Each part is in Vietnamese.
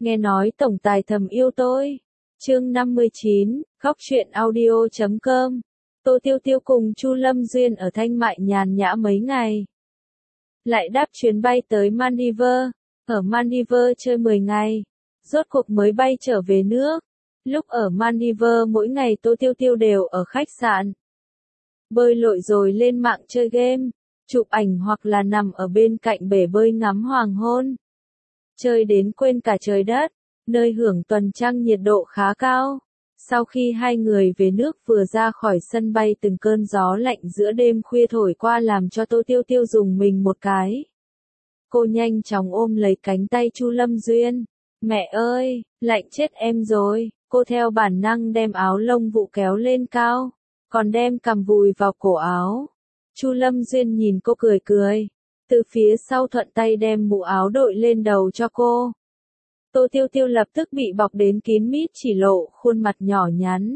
Nghe nói tổng tài thầm yêu tôi. Chương 59, khóc chuyện audio.com. Tô Tiêu Tiêu cùng Chu Lâm Duyên ở Thanh Mại nhàn nhã mấy ngày. Lại đáp chuyến bay tới Maldives. Ở Maldives chơi 10 ngày. Rốt cuộc mới bay trở về nước. Lúc ở Maldives mỗi ngày Tô Tiêu Tiêu đều ở khách sạn. Bơi lội rồi lên mạng chơi game, chụp ảnh hoặc là nằm ở bên cạnh bể bơi ngắm hoàng hôn. Chơi đến quên cả trời đất, nơi hưởng tuần trăng nhiệt độ khá cao. Sau khi hai người về nước vừa ra khỏi sân bay từng cơn gió lạnh giữa đêm khuya thổi qua làm cho Tô Tiêu Tiêu rùng mình một cái. Cô nhanh chóng ôm lấy cánh tay Chu Lâm Duyên. Mẹ ơi, lạnh chết em rồi. Cô theo bản năng đem áo lông vũ kéo lên cao, còn đem cằm vùi vào cổ áo. Chu Lâm Duyên nhìn cô cười cười, từ phía sau thuận tay đem mũ áo đội lên đầu cho cô. Tô Tiêu Tiêu lập tức bị bọc đến kín mít chỉ lộ khuôn mặt nhỏ nhắn.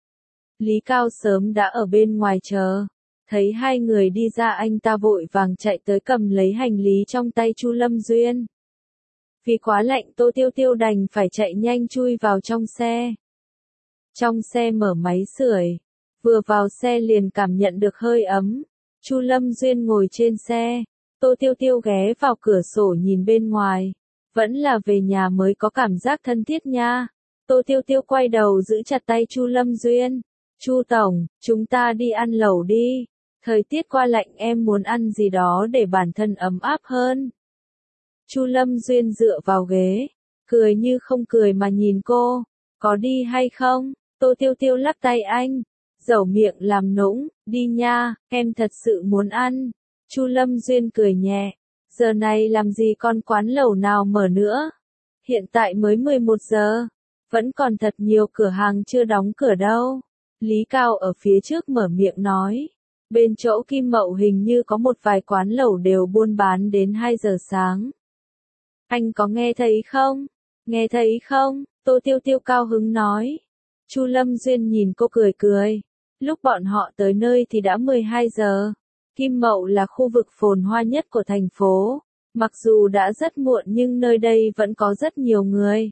Lý Cao sớm đã ở bên ngoài chờ, thấy hai người đi ra anh ta vội vàng chạy tới cầm lấy hành lý trong tay Chu Lâm Duyên. Vì quá lạnh Tô Tiêu Tiêu đành phải chạy nhanh chui vào trong xe. Trong xe mở máy sưởi, vừa vào xe liền cảm nhận được hơi ấm. Chu Lâm Duyên ngồi trên xe, Tô Tiêu Tiêu ghé vào cửa sổ nhìn bên ngoài. Vẫn là về nhà mới có cảm giác thân thiết nha. Tô Tiêu Tiêu quay đầu giữ chặt tay Chu Lâm Duyên. Chu Tổng, chúng ta đi ăn lẩu đi. Thời tiết qua lạnh em muốn ăn gì đó để bản thân ấm áp hơn. Chu Lâm Duyên dựa vào ghế, cười như không cười mà nhìn cô. Có đi hay không? Tô Tiêu Tiêu lắc tay anh, dẩu miệng làm nũng, đi nha, em thật sự muốn ăn. Chu Lâm Duyên cười nhẹ, giờ này làm gì còn quán lẩu nào mở nữa? Hiện tại mới 11 giờ, vẫn còn thật nhiều cửa hàng chưa đóng cửa đâu. Lý Cao ở phía trước mở miệng nói, bên chỗ Kim Mậu hình như có một vài quán lẩu đều buôn bán đến 2 giờ sáng. Anh có nghe thấy không? Nghe thấy không? Tô Tiêu Tiêu cao hứng nói. Chu Lâm Duyên nhìn cô cười cười. Lúc bọn họ tới nơi thì đã 12 giờ. Kim Mậu là khu vực phồn hoa nhất của thành phố. Mặc dù đã rất muộn nhưng nơi đây vẫn có rất nhiều người.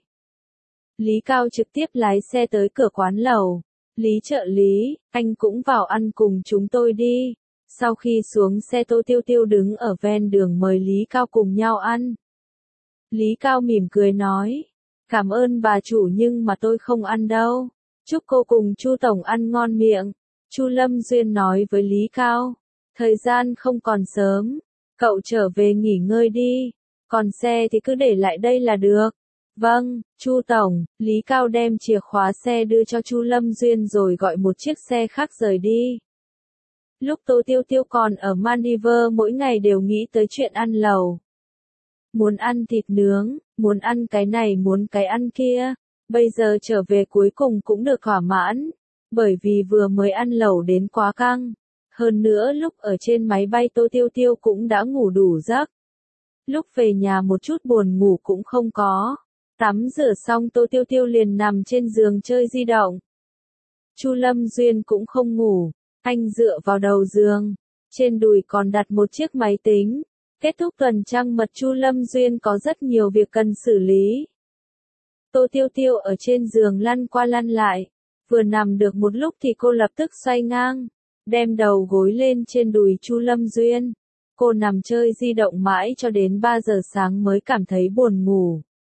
Lý Cao trực tiếp lái xe tới cửa quán lẩu. Lý trợ lý, anh cũng vào ăn cùng chúng tôi đi. Sau khi xuống xe Tô Tiêu Tiêu đứng ở ven đường mời Lý Cao cùng nhau ăn. Lý Cao mỉm cười nói, cảm ơn bà chủ nhưng mà tôi không ăn đâu. Chúc cô cùng Chu Tổng ăn ngon miệng. Chu Lâm Duyên nói với Lý Cao, thời gian không còn sớm, cậu trở về nghỉ ngơi đi, còn xe thì cứ để lại đây là được. Vâng, Chu Tổng. Lý Cao đem chìa khóa xe đưa cho Chu Lâm Duyên rồi gọi một chiếc xe khác rời đi. Lúc Tô Tiêu Tiêu còn ở Maldives mỗi ngày đều nghĩ tới chuyện ăn lẩu. Muốn ăn thịt nướng, muốn ăn cái này muốn cái ăn kia, bây giờ trở về cuối cùng cũng được thỏa mãn, bởi vì vừa mới ăn lẩu đến quá căng. Hơn nữa lúc ở trên máy bay Tô Tiêu Tiêu cũng đã ngủ đủ giấc. Lúc về nhà một chút buồn ngủ cũng không có. Tắm rửa xong Tô Tiêu Tiêu liền nằm trên giường chơi di động. Chu Lâm Duyên cũng không ngủ, anh dựa vào đầu giường, trên đùi còn đặt một chiếc máy tính. Kết thúc tuần trăng mật Chu Lâm Duyên có rất nhiều việc cần xử lý. Tô Tiêu Tiêu ở trên giường lăn qua lăn lại, vừa nằm được một lúc thì cô lập tức xoay ngang, đem đầu gối lên trên đùi Chu Lâm Duyên. Cô nằm chơi di động mãi cho đến 3 giờ sáng mới cảm thấy buồn ngủ.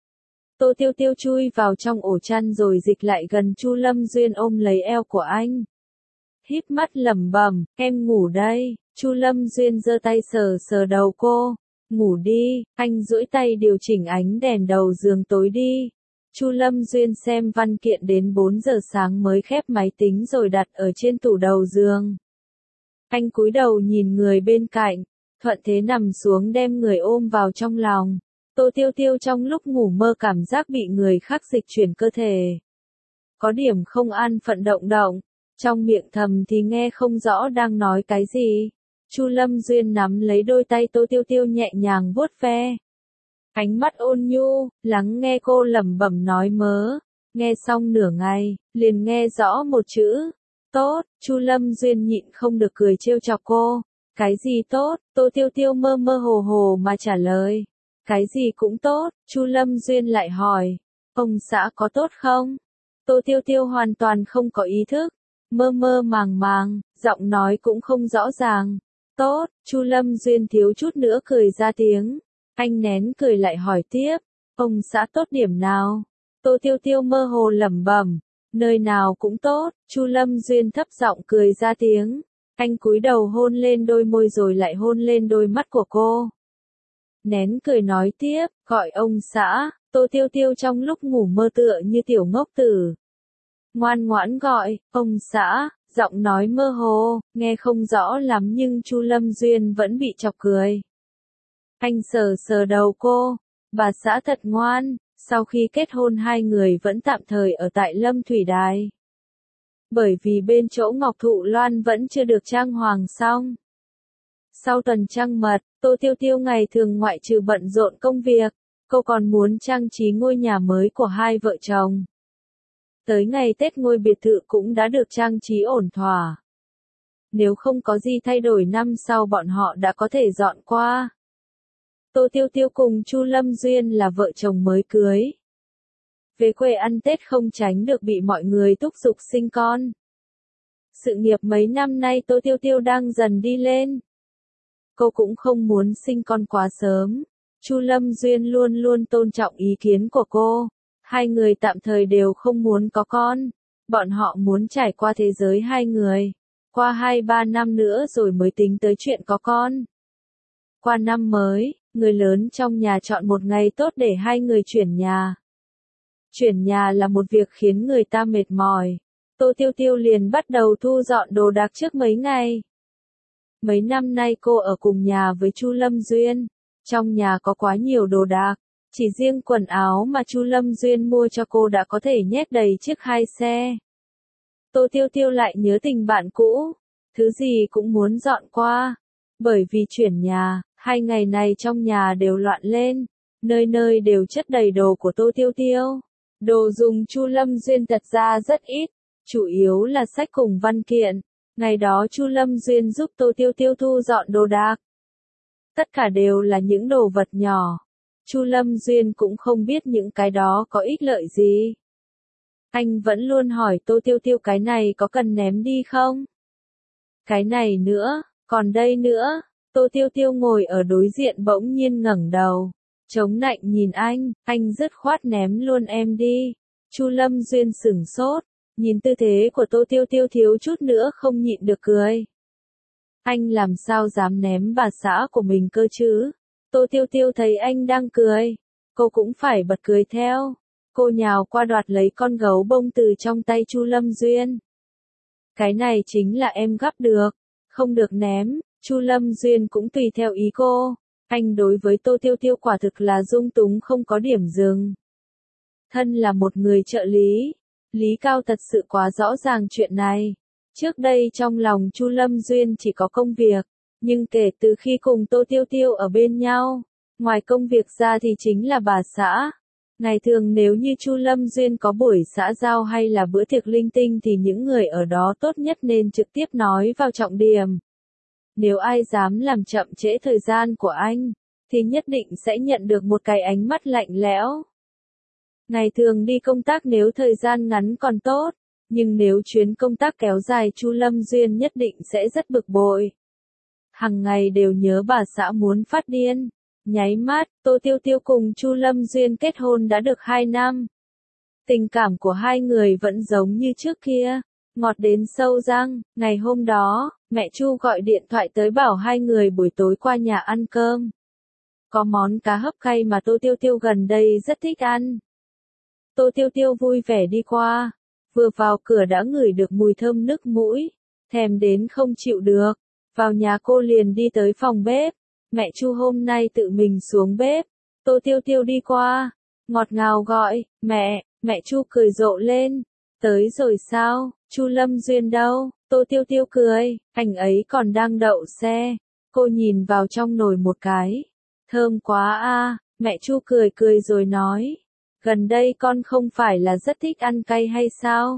Tô Tiêu Tiêu chui vào trong ổ chăn rồi dịch lại gần Chu Lâm Duyên ôm lấy eo của anh. Híp mắt lẩm bẩm, em ngủ đây. Chu Lâm Duyên giơ tay sờ sờ đầu cô. Ngủ đi, anh duỗi tay điều chỉnh ánh đèn đầu giường tối đi. Chu Lâm Duyên xem văn kiện đến 4 giờ sáng mới khép máy tính rồi đặt ở trên tủ đầu giường. Anh cúi đầu nhìn người bên cạnh, thuận thế nằm xuống đem người ôm vào trong lòng. Tô Tiêu Tiêu trong lúc ngủ mơ cảm giác bị người khác dịch chuyển cơ thể. Có điểm không an phận động động, trong miệng thầm thì nghe không rõ đang nói cái gì. Chu Lâm Duyên nắm lấy đôi tay Tô Tiêu Tiêu nhẹ nhàng vuốt ve. Ánh mắt ôn nhu, lắng nghe cô lẩm bẩm nói mớ. Nghe xong nửa ngày, liền nghe rõ một chữ. Tốt. Chu Lâm Duyên nhịn không được cười trêu chọc cô. Cái gì tốt? Tô Tiêu Tiêu mơ mơ hồ hồ mà trả lời. Cái gì cũng tốt. Chu Lâm Duyên lại hỏi. Ông xã có tốt không? Tô Tiêu Tiêu hoàn toàn không có ý thức, mơ mơ màng màng, giọng nói cũng không rõ ràng. Tốt, Chu Lâm Duyên thiếu chút nữa cười ra tiếng. Anh nén cười lại hỏi tiếp, ông xã tốt điểm nào? Tô Tiêu Tiêu mơ hồ lẩm bẩm, nơi nào cũng tốt. Chu Lâm Duyên thấp giọng cười ra tiếng. Anh cúi đầu hôn lên đôi môi rồi lại hôn lên đôi mắt của cô. Nén cười nói tiếp, gọi ông xã. Tô Tiêu Tiêu trong lúc ngủ mơ tựa như tiểu ngốc tử. Ngoan ngoãn gọi, ông xã, giọng nói mơ hồ, nghe không rõ lắm nhưng Chu Lâm Duyên vẫn bị chọc cười. Anh sờ sờ đầu cô, bà xã thật ngoan. Sau khi kết hôn hai người vẫn tạm thời ở tại Lâm Thủy Đài. Bởi vì bên chỗ Ngọc Thụ Loan vẫn chưa được trang hoàng xong. Sau tuần trăng mật, Tô Tiêu Tiêu ngày thường ngoại trừ bận rộn công việc, cô còn muốn trang trí ngôi nhà mới của hai vợ chồng. Tới ngày Tết ngôi biệt thự cũng đã được trang trí ổn thỏa. Nếu không có gì thay đổi năm sau bọn họ đã có thể dọn qua. Tô Tiêu Tiêu cùng Chu Lâm Duyên là vợ chồng mới cưới. Về quê ăn Tết không tránh được bị mọi người thúc giục sinh con. Sự nghiệp mấy năm nay Tô Tiêu Tiêu đang dần đi lên. Cô cũng không muốn sinh con quá sớm. Chu Lâm Duyên luôn luôn tôn trọng ý kiến của cô. Hai người tạm thời đều không muốn có con. Bọn họ muốn trải qua thế giới hai người. Qua 2-3 năm nữa rồi mới tính tới chuyện có con. Qua năm mới, người lớn trong nhà chọn một ngày tốt để hai người chuyển nhà. Chuyển nhà là một việc khiến người ta mệt mỏi. Tô Tiêu Tiêu liền bắt đầu thu dọn đồ đạc trước mấy ngày. Mấy năm nay cô ở cùng nhà với Chu Lâm Duyên. Trong nhà có quá nhiều đồ đạc. Chỉ riêng quần áo mà Chu Lâm Duyên mua cho cô đã có thể nhét đầy chiếc 2 xe. Tô Tiêu Tiêu lại nhớ tình bạn cũ. Thứ gì cũng muốn dọn qua. Bởi vì chuyển nhà, 2 ngày này trong nhà đều loạn lên. Nơi nơi đều chất đầy đồ của Tô Tiêu Tiêu. Đồ dùng Chu Lâm Duyên thật ra rất ít. Chủ yếu là sách cùng văn kiện. Ngày đó Chu Lâm Duyên giúp Tô Tiêu Tiêu thu dọn đồ đạc. Tất cả đều là những đồ vật nhỏ. Chu Lâm Duyên cũng không biết những cái đó có ích lợi gì. Anh vẫn luôn hỏi Tô Tiêu Tiêu cái này có cần ném đi không? Cái này nữa, còn đây nữa. Tô Tiêu Tiêu ngồi ở đối diện bỗng nhiên ngẩng đầu. Chống nạnh nhìn anh dứt khoát ném luôn em đi. Chu Lâm Duyên sửng sốt. Nhìn tư thế của Tô Tiêu Tiêu thiếu chút nữa không nhịn được cười. Anh làm sao dám ném bà xã của mình cơ chứ? Tô Tiêu Tiêu thấy anh đang cười. Cô cũng phải bật cười theo. Cô nhào qua đoạt lấy con gấu bông từ trong tay Chu Lâm Duyên. Cái này chính là em gắp được. Không được ném. Chu Lâm Duyên cũng tùy theo ý cô. Anh đối với Tô Tiêu Tiêu quả thực là dung túng không có điểm dừng. Thân là một người trợ lý. Lý Cao thật sự quá rõ ràng chuyện này. Trước đây trong lòng Chu Lâm Duyên chỉ có công việc, nhưng kể từ khi cùng Tô Tiêu Tiêu ở bên nhau, ngoài công việc ra thì chính là bà xã. Ngày thường nếu như Chu Lâm Duyên có buổi xã giao hay là bữa tiệc linh tinh thì những người ở đó tốt nhất nên trực tiếp nói vào trọng điểm. Nếu ai dám làm chậm trễ thời gian của anh, thì nhất định sẽ nhận được một cái ánh mắt lạnh lẽo. Ngày thường đi công tác nếu thời gian ngắn còn tốt, nhưng nếu chuyến công tác kéo dài Chu Lâm Duyên nhất định sẽ rất bực bội. Hằng ngày đều nhớ bà xã muốn phát điên. Nháy mắt, Tô Tiêu Tiêu cùng Chu Lâm Duyên kết hôn đã được 2 năm. Tình cảm của hai người vẫn giống như trước kia, ngọt đến sâu răng. Ngày hôm đó, mẹ Chu gọi điện thoại tới bảo hai người buổi tối qua nhà ăn cơm. Có món cá hấp cay mà Tô Tiêu Tiêu gần đây rất thích ăn. Tô Tiêu Tiêu vui vẻ đi qua, vừa vào cửa đã ngửi được mùi thơm nức mũi, thèm đến không chịu được. Vào nhà cô liền đi tới phòng bếp, mẹ Chu hôm nay tự mình xuống bếp. Tô Tiêu Tiêu đi qua, ngọt ngào gọi, mẹ Chu cười rộ lên. Tới rồi sao, Chu Lâm Duyên đâu? Tô Tiêu Tiêu cười, anh ấy còn đang đậu xe. Cô nhìn vào trong nồi một cái. Thơm quá a, mẹ Chu cười cười rồi nói. Gần đây con không phải là rất thích ăn cay hay sao?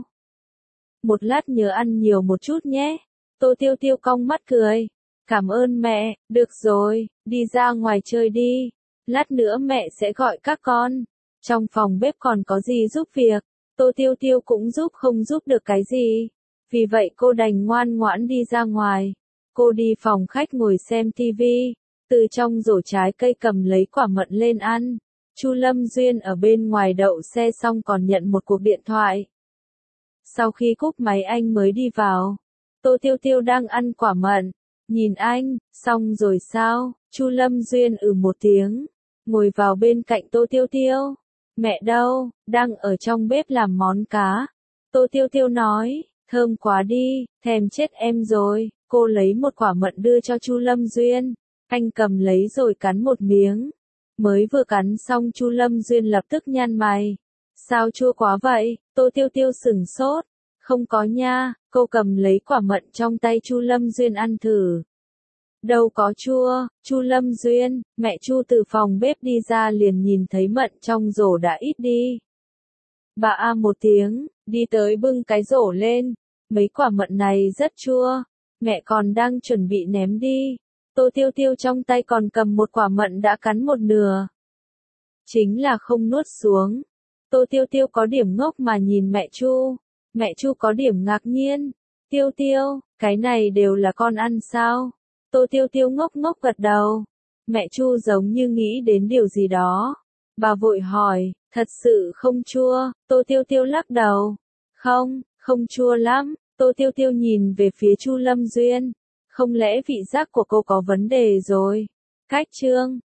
Một lát nhớ ăn nhiều một chút nhé. Tô Tiêu Tiêu cong mắt cười. Cảm ơn mẹ, được rồi, đi ra ngoài chơi đi. Lát nữa mẹ sẽ gọi các con. Trong phòng bếp còn có gì giúp việc, Tô Tiêu Tiêu cũng giúp không giúp được cái gì. Vì vậy cô đành ngoan ngoãn đi ra ngoài. Cô đi phòng khách ngồi xem tivi, từ trong rổ trái cây cầm lấy quả mận lên ăn. Chu Lâm Duyên ở bên ngoài đậu xe xong còn nhận một cuộc điện thoại. Sau khi cúp máy anh mới đi vào. Tô Tiêu Tiêu đang ăn quả mận. Nhìn anh, xong rồi sao? Chu Lâm Duyên một tiếng. Ngồi vào bên cạnh Tô Tiêu Tiêu. Mẹ đâu? Đang ở trong bếp làm món cá. Tô Tiêu Tiêu nói, thơm quá đi, thèm chết em rồi. Cô lấy một quả mận đưa cho Chu Lâm Duyên. Anh cầm lấy rồi cắn một miếng. Mới vừa cắn xong Chu Lâm Duyên lập tức nhăn mày. Sao chua quá vậy? Tô Tiêu Tiêu sửng sốt. Không có nha, cô cầm lấy quả mận trong tay Chu Lâm Duyên ăn thử. Đâu có chua, Chu Lâm Duyên, mẹ Chu từ phòng bếp đi ra liền nhìn thấy mận trong rổ đã ít đi. Bà a một tiếng, đi tới bưng cái rổ lên. Mấy quả mận này rất chua, mẹ còn đang chuẩn bị ném đi. Tô Tiêu Tiêu trong tay còn cầm một quả mận đã cắn một nửa. Chính là không nuốt xuống. Tô Tiêu Tiêu có điểm ngốc mà nhìn mẹ Chu. Mẹ Chu có điểm ngạc nhiên. Tiêu Tiêu, cái này đều là con ăn sao? Tô Tiêu Tiêu ngốc ngốc gật đầu. Mẹ Chu giống như nghĩ đến điều gì đó. Bà vội hỏi, thật sự không chua? Tô Tiêu Tiêu lắc đầu. Không, không chua lắm. Tô Tiêu Tiêu nhìn về phía Chu Lâm Duyên. Không lẽ vị giác của cô có vấn đề rồi? Cách chương